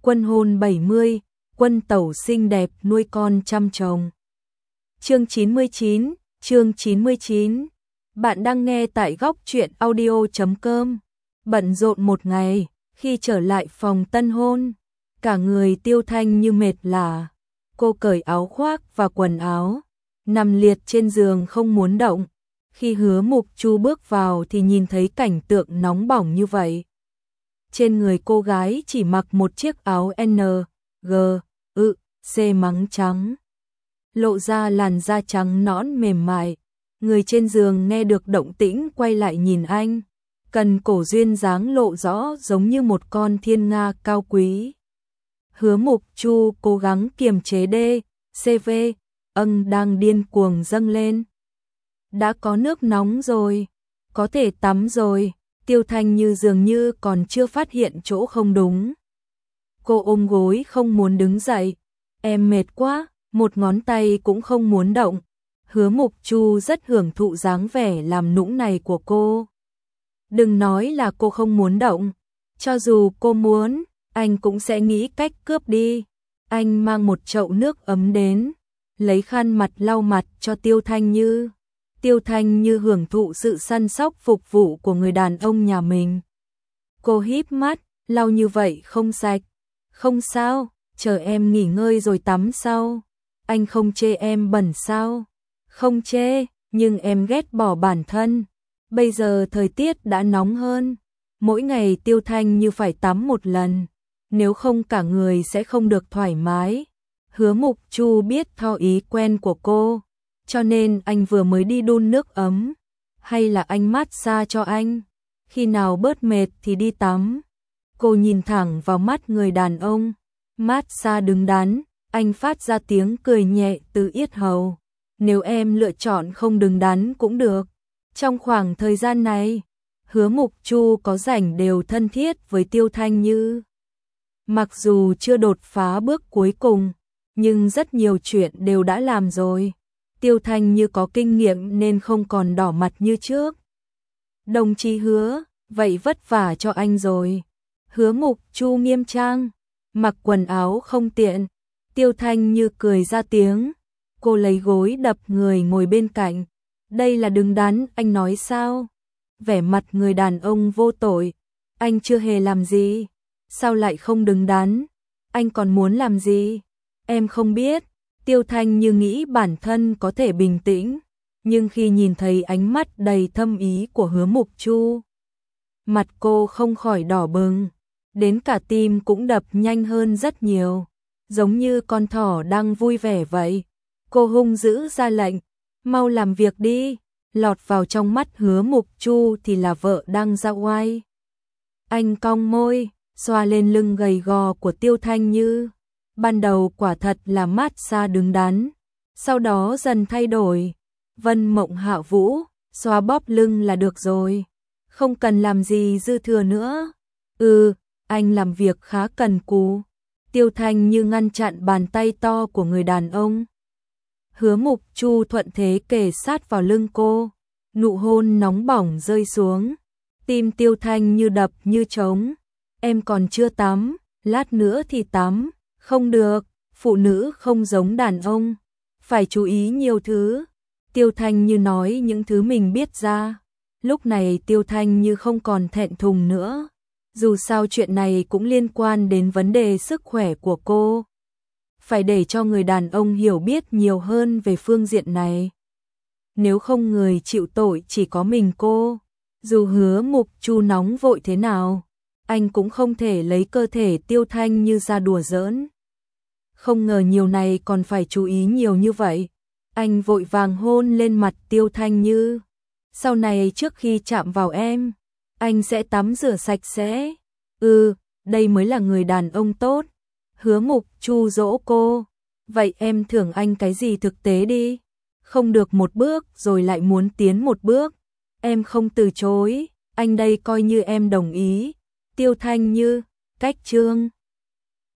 Quân hôn 70, quân tẩu xinh đẹp nuôi con chăm chồng. Chương 99, chương 99. Bạn đang nghe tại góc truyện audio.com. Bận rộn một ngày, khi trở lại phòng tân hôn, cả người Tiêu Thanh như mệt lả. Cô cởi áo khoác và quần áo, nằm liệt trên giường không muốn động. Khi Hứa Mục Chu bước vào thì nhìn thấy cảnh tượng nóng bỏng như vậy. Trên người cô gái chỉ mặc một chiếc áo N, G, C mắng trắng, lộ ra làn da trắng nõn mềm mại. Người trên giường nghe được động tĩnh quay lại nhìn anh, cần cổ duyên dáng lộ rõ giống như một con thiên nga cao quý. Hứa Mục Chu cố gắng kiềm chế CV, đang điên cuồng dâng lên. Đã có nước nóng rồi, có thể tắm rồi. Tiêu Thanh như dường như còn chưa phát hiện chỗ không đúng. Cô ôm gối không muốn đứng dậy. Em mệt quá, một ngón tay cũng không muốn động. Hứa Mục Chu rất hưởng thụ dáng vẻ làm nũng này của cô. Đừng nói là cô không muốn động. Cho dù cô muốn, anh cũng sẽ nghĩ cách cướp đi. Anh mang một chậu nước ấm đến, lấy khăn mặt lau mặt cho Tiêu Thanh Như. Tiêu Thanh Như hưởng thụ sự săn sóc phục vụ của người đàn ông nhà mình. Cô híp mắt, lau như vậy không sạch. Không sao, chờ em nghỉ ngơi rồi tắm sau. Anh không chê em bẩn sao? Không chê, nhưng em ghét bỏ bản thân. Bây giờ thời tiết đã nóng hơn. Mỗi ngày Tiêu Thanh Như phải tắm một lần. Nếu không cả người sẽ không được thoải mái. Hứa Mục Chu biết theo ý quen của cô, cho nên anh vừa mới đi đun nước ấm. Hay là anh massage cho anh? Khi nào bớt mệt thì đi tắm. Cô nhìn thẳng vào mắt người đàn ông. Massage đứng đắn, anh phát ra tiếng cười nhẹ từ yết hầu. Nếu em lựa chọn không đứng đắn cũng được. Trong khoảng thời gian này, Hứa Mục Chu có rảnh đều thân thiết với Tiêu Thanh Như. Mặc dù chưa đột phá bước cuối cùng, nhưng rất nhiều chuyện đều đã làm rồi. Tiêu Thanh Như có kinh nghiệm nên không còn đỏ mặt như trước. Đồng chí Hứa, vậy vất vả cho anh rồi. Hứa Mục Chu nghiêm trang, mặc quần áo không tiện. Tiêu Thanh Như cười ra tiếng. Cô lấy gối đập người ngồi bên cạnh. Đây là đứng đắn, anh nói sao? Vẻ mặt người đàn ông vô tội. Anh chưa hề làm gì. Sao lại không đứng đắn? Anh còn muốn làm gì? Em không biết. Tiêu Thanh Như nghĩ bản thân có thể bình tĩnh, nhưng khi nhìn thấy ánh mắt đầy thâm ý của Hứa Mục Chu, mặt cô không khỏi đỏ bừng, đến cả tim cũng đập nhanh hơn rất nhiều, giống như con thỏ đang vui vẻ vậy. Cô hung dữ ra lệnh, mau làm việc đi. Lọt vào trong mắt Hứa Mục Chu thì là vợ đang ra oai. Anh cong môi, xoa lên lưng gầy gò của Tiêu Thanh Như. Ban đầu quả thật là massage đứng đắn, sau đó dần thay đổi. Vân Mộng Hạ Vũ, xoa bóp lưng là được rồi, không cần làm gì dư thừa nữa. Anh làm việc khá cần cù. Tiêu Thanh Như ngăn chặn bàn tay to của người đàn ông. Hứa Mục Chu thuận thế kề sát vào lưng cô, nụ hôn nóng bỏng rơi xuống. Tim Tiêu Thanh Như đập như trống. Em còn chưa tắm, lát nữa thì tắm. Không được, phụ nữ không giống đàn ông, phải chú ý nhiều thứ. Tiêu Thanh Như nói những thứ mình biết ra. Lúc này Tiêu Thanh Như không còn thẹn thùng nữa. Dù sao chuyện này cũng liên quan đến vấn đề sức khỏe của cô. Phải để cho người đàn ông hiểu biết nhiều hơn về phương diện này. Nếu không người chịu tội chỉ có mình cô. Dù Hứa Mục Chu nóng vội thế nào, anh cũng không thể lấy cơ thể Tiêu Thanh Như ra đùa giỡn. Không ngờ nhiều này còn phải chú ý nhiều như vậy. Anh vội vàng hôn lên mặt Tiêu Thanh Như. Sau này trước khi chạm vào em, anh sẽ tắm rửa sạch sẽ. Đây mới là người đàn ông tốt. Hứa Mục Chu dỗ cô. Vậy em thưởng anh cái gì thực tế đi. Không được một bước rồi lại muốn tiến một bước. Em không từ chối, anh đây coi như em đồng ý. Tiêu Thanh Như, cách chương.